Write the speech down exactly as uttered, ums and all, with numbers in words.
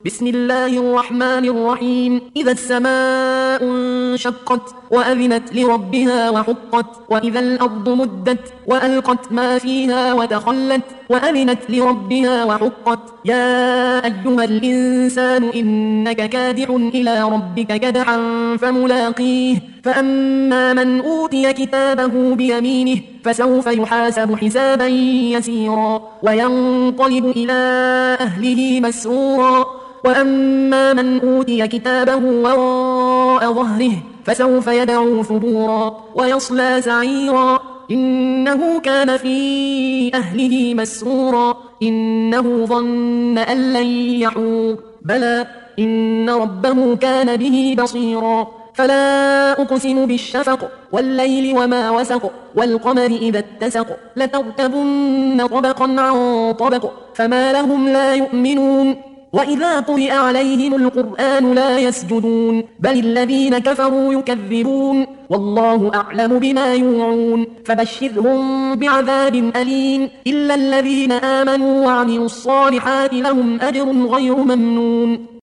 بسم الله الرحمن الرحيم إذا السماء انشقت وأذنت لربها وحقت وإذا الأرض مدت وألقت ما فيها وتخلت وأذنت لربها وحقت يا أيها الإنسان إنك كادح إلى ربك كدحا فملاقيه فأما من أوتي كتابه بيمينه فسوف يحاسب حسابا يسيرا وينقلب إلى أهله مسرورا وأما من أوتي كتابه وراء ظهره فسوف يدعو ثبورا ويصلى سعيرا إنه كان في أهله مسرورا إنه ظن أن لن يحور بلى إن ربه كان به بصيرا فلا أقسم بالشفق والليل وما وسق والقمر إذا اتسق لتركبن طبقا عن طبق فما لهم لا يؤمنون وإذا قرئ عليهم القرآن لا يسجدون بل الذين كفروا يكذبون والله أعلم بما يوعون فبشرهم بعذاب أليم إلا الذين آمنوا وعملوا الصالحات لهم أجر غير ممنون